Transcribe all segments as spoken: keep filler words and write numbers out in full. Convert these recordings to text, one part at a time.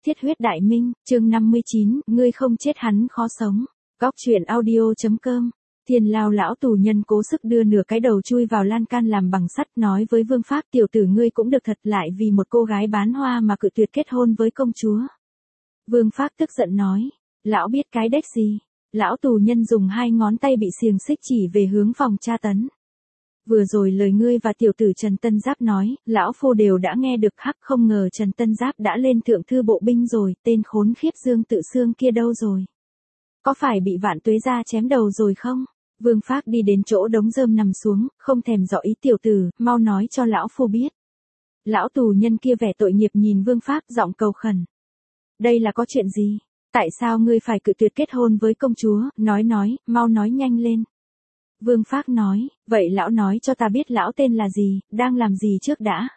Thiết huyết đại minh, chương năm mươi chín, ngươi không chết hắn khó sống. Góc truyện audio.com. Thiên Lao lão tù nhân cố sức đưa nửa cái đầu chui vào lan can làm bằng sắt, nói với Vương Phác, tiểu tử ngươi cũng được thật, lại vì một cô gái bán hoa mà cự tuyệt kết hôn với công chúa. Vương Phác tức giận nói, lão biết cái đếch gì. Lão tù nhân dùng hai ngón tay bị xiềng xích chỉ về hướng phòng tra tấn. Vừa rồi lời ngươi và tiểu tử Trần Tân Giáp nói, lão phu đều đã nghe được, hắc, không ngờ Trần Tân Giáp đã lên thượng thư bộ binh rồi, tên khốn khiếp Dương Tự Xương kia đâu rồi? Có phải bị Vạn Tuế gia chém đầu rồi không? Vương Phác đi đến chỗ đống rơm nằm xuống, không thèm dò ý, tiểu tử, mau nói cho lão phu biết. Lão tù nhân kia vẻ tội nghiệp nhìn Vương Phác, giọng cầu khẩn. Đây là có chuyện gì? Tại sao ngươi phải cự tuyệt kết hôn với công chúa? Nói nói, mau nói nhanh lên. Vương Phác nói, vậy lão nói cho ta biết lão tên là gì, đang làm gì trước đã.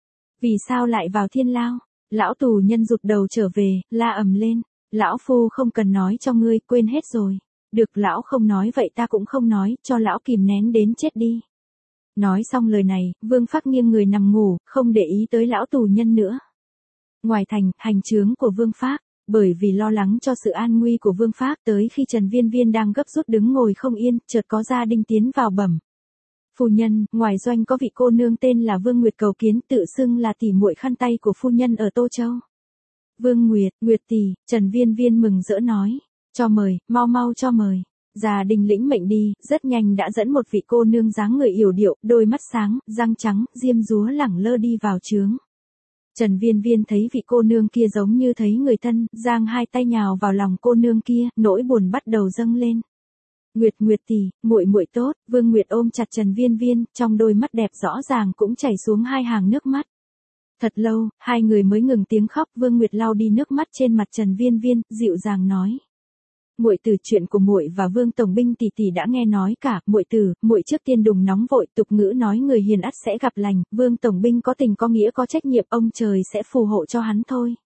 Vì sao lại vào Thiên Lao? Lão tù nhân rụt đầu trở về, la ầm lên. Lão phu không cần nói cho ngươi, quên hết rồi. Được, lão không nói vậy ta cũng không nói, cho lão kìm nén đến chết đi. Nói xong lời này, Vương Phác nghiêng người nằm ngủ, không để ý tới lão tù nhân nữa. Ngoài thành, hành chướng của Vương Phác. Bởi vì lo lắng cho sự an nguy của Vương Phác, tới khi Trần Viên Viên đang gấp rút đứng ngồi không yên, chợt có gia đình tiến vào bẩm. Phu nhân, ngoài doanh có vị cô nương tên là Vương Nguyệt cầu kiến, tự xưng là tỷ muội khăn tay của phu nhân ở Tô Châu. Vương Nguyệt, Nguyệt tỷ, Trần Viên Viên mừng rỡ nói, cho mời, mau mau cho mời. Gia đình lĩnh mệnh đi, rất nhanh đã dẫn một vị cô nương dáng người yểu điệu, đôi mắt sáng, răng trắng, diêm dúa lẳng lơ đi vào trướng. Trần Viên Viên thấy vị cô nương kia giống như thấy người thân, giang hai tay nhào vào lòng cô nương kia, nỗi buồn bắt đầu dâng lên. Nguyệt Nguyệt tỷ, muội muội tốt. Vương Nguyệt ôm chặt Trần Viên Viên, trong đôi mắt đẹp rõ ràng cũng chảy xuống hai hàng nước mắt. Thật lâu, hai người mới ngừng tiếng khóc. Vương Nguyệt lau đi nước mắt trên mặt Trần Viên Viên, dịu dàng nói: Muội tử, chuyện của muội và Vương tổng binh tỷ tỷ đã nghe nói cả. Muội tử, muội trước tiên đừng nóng vội, tục ngữ nói người hiền ắt sẽ gặp lành, Vương tổng binh có tình có nghĩa có trách nhiệm, ông trời sẽ phù hộ cho hắn thôi.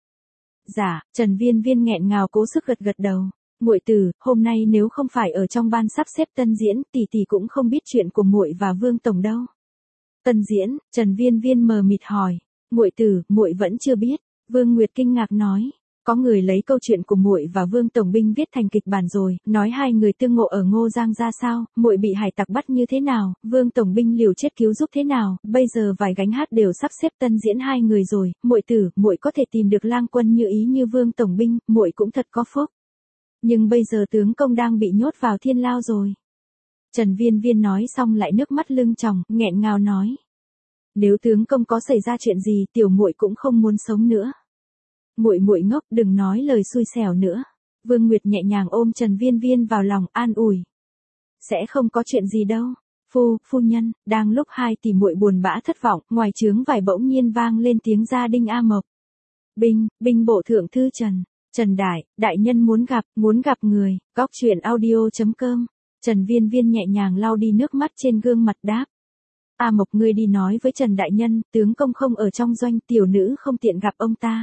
Dạ. Trần Viên Viên nghẹn ngào cố sức gật gật đầu. Muội tử, hôm nay nếu không phải ở trong ban sắp xếp tân diễn, tỷ tỷ cũng không biết chuyện của muội và Vương tổng đâu. Tân diễn? Trần Viên Viên mờ mịt hỏi. Muội tử, muội vẫn chưa biết. Vương Nguyệt kinh ngạc nói. Có người lấy câu chuyện của muội và Vương tổng binh viết thành kịch bản rồi, nói hai người tương ngộ ở Ngô Giang ra sao, muội bị hải tặc bắt như thế nào, Vương tổng binh liều chết cứu giúp thế nào, bây giờ vài gánh hát đều sắp xếp tân diễn hai người rồi, muội tử, muội có thể tìm được lang quân như ý như Vương tổng binh, muội cũng thật có phúc. Nhưng bây giờ tướng công đang bị nhốt vào Thiên Lao rồi. Trần Viên Viên nói xong lại nước mắt lưng tròng, nghẹn ngào nói: Nếu tướng công có xảy ra chuyện gì, tiểu muội cũng không muốn sống nữa. Muội muội ngốc, đừng nói lời xui xẻo nữa. Vương Nguyệt nhẹ nhàng ôm Trần Viên Viên vào lòng, an ủi. Sẽ không có chuyện gì đâu. Phu, phu nhân. Đang lúc hai tỷ muội buồn bã thất vọng, ngoài trướng vải bỗng nhiên vang lên tiếng gia đinh A Mộc. Binh, binh bộ thượng thư Trần. Trần đại, đại nhân muốn gặp, muốn gặp người. Góc truyện audio.com. Trần Viên Viên nhẹ nhàng lau đi nước mắt trên gương mặt, đáp. A Mộc, ngươi đi nói với Trần đại nhân, tướng công không ở trong doanh, tiểu nữ không tiện gặp ông ta.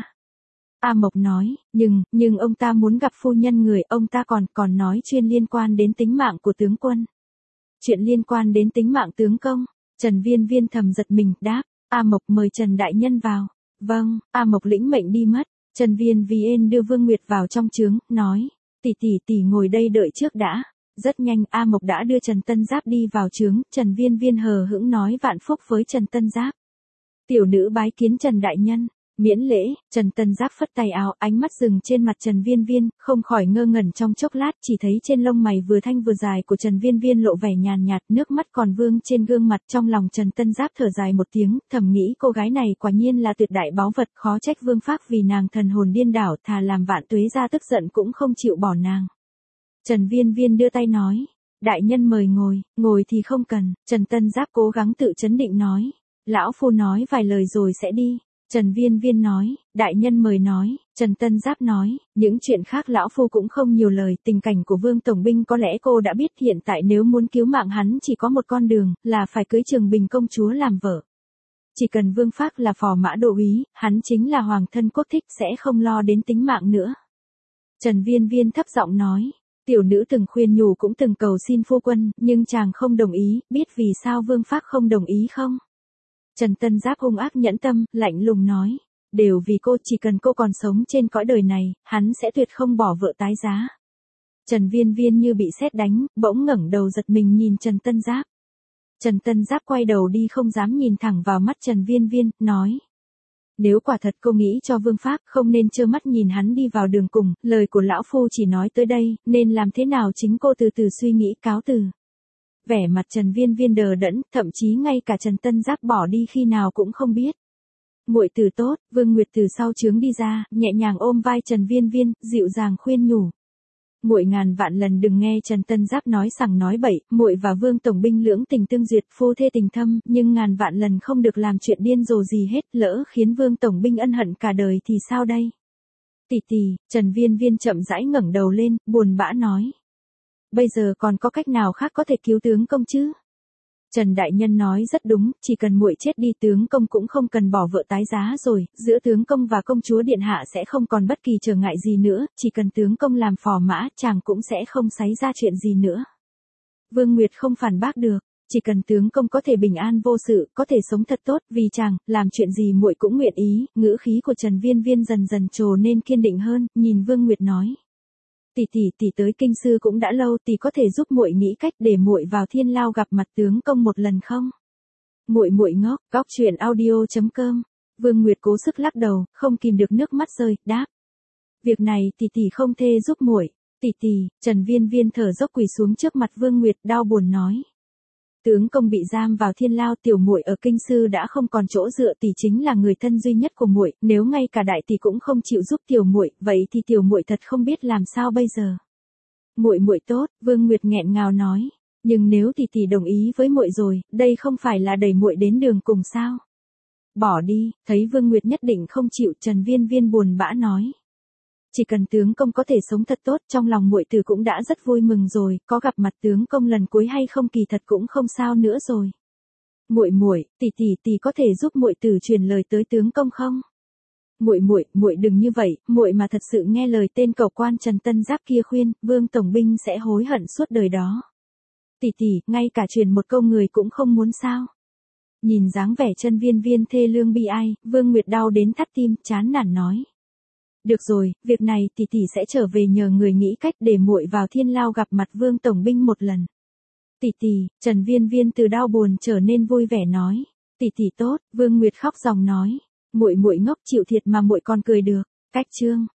A Mộc nói, nhưng, nhưng ông ta muốn gặp phu nhân người, ông ta còn, còn nói chuyện liên quan đến tính mạng của tướng quân. Chuyện liên quan đến tính mạng tướng công. Trần Viên Viên thầm giật mình, đáp, A Mộc mời Trần đại nhân vào. Vâng. A Mộc lĩnh mệnh đi mất. Trần Viên Viên đưa Vương Nguyệt vào trong trướng, nói, tỷ tỷ tỷ ngồi đây đợi trước đã. Rất nhanh, A Mộc đã đưa Trần Tân Giáp đi vào trướng, Trần Viên Viên hờ hững nói vạn phúc với Trần Tân Giáp. Tiểu nữ bái kiến Trần đại nhân. Miễn lễ. Trần Tân Giáp phất tay áo, ánh mắt dừng trên mặt Trần Viên Viên, không khỏi ngơ ngẩn trong chốc lát, chỉ thấy trên lông mày vừa thanh vừa dài của Trần Viên Viên lộ vẻ nhàn nhạt, nước mắt còn vương trên gương mặt. Trong lòng Trần Tân Giáp thở dài một tiếng, thầm nghĩ cô gái này quả nhiên là tuyệt đại báu vật, khó trách Vương Phác vì nàng thần hồn điên đảo, thà làm Vạn Tuế gia tức giận cũng không chịu bỏ nàng. Trần Viên Viên đưa tay nói, đại nhân mời ngồi. Ngồi thì không cần. Trần Tân Giáp cố gắng tự trấn định nói, lão phu nói vài lời rồi sẽ đi. Trần Viên Viên nói, đại nhân mời nói. Trần Tân Giáp nói, những chuyện khác lão phu cũng không nhiều lời, tình cảnh của Vương tổng binh có lẽ cô đã biết, hiện tại nếu muốn cứu mạng hắn chỉ có một con đường, là phải cưới Trường Bình công chúa làm vợ. Chỉ cần Vương Phác là phò mã đô úy, hắn chính là hoàng thân quốc thích, sẽ không lo đến tính mạng nữa. Trần Viên Viên thấp giọng nói, tiểu nữ từng khuyên nhủ cũng từng cầu xin phu quân, nhưng chàng không đồng ý, biết vì sao Vương Phác không đồng ý không? Trần Tân Giáp hung ác nhẫn tâm, lạnh lùng nói. đều vì cô, chỉ cần cô còn sống trên cõi đời này, hắn sẽ tuyệt không bỏ vợ tái giá. Trần Viên Viên như bị sét đánh, bỗng ngẩng đầu giật mình nhìn Trần Tân Giáp. Trần Tân Giáp quay đầu đi không dám nhìn thẳng vào mắt Trần Viên Viên, nói. Nếu quả thật cô nghĩ cho Vương Pháp, không nên trơ mắt nhìn hắn đi vào đường cùng, lời của lão phu chỉ nói tới đây, nên làm thế nào chính cô từ từ suy nghĩ, cáo từ. Vẻ mặt Trần Viên Viên đờ đẫn, thậm chí ngay cả Trần Tân Giáp bỏ đi khi nào cũng không biết. Muội tử tốt, Vương Nguyệt từ sau trướng đi ra, nhẹ nhàng ôm vai Trần Viên Viên, dịu dàng khuyên nhủ. Muội ngàn vạn lần đừng nghe Trần Tân Giáp nói sằng nói bậy, muội và Vương tổng binh lưỡng tình tương duyệt, phu thê tình thâm, nhưng ngàn vạn lần không được làm chuyện điên rồ gì hết, lỡ khiến Vương tổng binh ân hận cả đời thì sao đây? Tỷ tỷ, Trần Viên Viên chậm rãi ngẩng đầu lên, buồn bã nói. Bây giờ còn có cách nào khác có thể cứu tướng công chứ? Trần Đại Nhân nói rất đúng, chỉ cần muội chết đi tướng công cũng không cần bỏ vợ tái giá rồi, giữa tướng công và công chúa điện hạ sẽ không còn bất kỳ trở ngại gì nữa, chỉ cần tướng công làm phò mã, chàng cũng sẽ không xảy ra chuyện gì nữa. Vương Nguyệt không phản bác được, chỉ cần tướng công có thể bình an vô sự, có thể sống thật tốt, vì chàng, làm chuyện gì muội cũng nguyện ý, ngữ khí của Trần Viên Viên dần dần trồ nên kiên định hơn, nhìn Vương Nguyệt nói. Tỷ tỷ tỷ tới kinh sư cũng đã lâu, tỷ có thể giúp muội nghĩ cách để muội vào Thiên Lao gặp mặt tướng công một lần không? Muội muội ngốc, góc truyện audio chấm com. Vương Nguyệt cố sức lắc đầu, không kìm được nước mắt rơi, đáp. Việc này tỷ tỷ không thể giúp muội. Tỷ tỷ, Trần Viên Viên thở dốc quỳ xuống trước mặt Vương Nguyệt, đau buồn nói. Tướng công bị giam vào Thiên Lao, tiểu muội ở kinh sư đã không còn chỗ dựa, tỷ chính là người thân duy nhất của muội, nếu ngay cả đại tỷ cũng không chịu giúp tiểu muội, vậy thì tiểu muội thật không biết làm sao bây giờ. Muội muội tốt, Vương Nguyệt nghẹn ngào nói, nhưng nếu tỷ tỷ đồng ý với muội rồi, đây không phải là đẩy muội đến đường cùng sao? Bỏ đi, thấy Vương Nguyệt nhất định không chịu, Trần Viên Viên buồn bã nói. Chỉ cần tướng công có thể sống thật tốt, trong lòng muội tử cũng đã rất vui mừng rồi, có gặp mặt tướng công lần cuối hay không kỳ thật cũng không sao nữa rồi. Muội muội, tỷ tỷ tỷ có thể giúp muội tử truyền lời tới tướng công không? Muội muội, muội đừng như vậy, muội mà thật sự nghe lời tên cẩu quan Trần Tân Giáp kia khuyên, Vương tổng binh sẽ hối hận suốt đời đó. Tỷ tỷ, ngay cả truyền một câu người cũng không muốn sao? Nhìn dáng vẻ Trần Viên Viên thê lương bi ai, Vương Nguyệt đau đến thắt tim, chán nản nói. Được rồi, việc này tỷ tỷ sẽ trở về nhờ người nghĩ cách để muội vào Thiên Lao gặp mặt Vương tổng binh một lần. Tỷ tỷ, Trần Viên Viên từ đau buồn trở nên vui vẻ nói. Tỷ tỷ tốt, Vương Nguyệt khóc ròng nói. Muội muội ngốc chịu thiệt mà muội còn cười được. Cách chương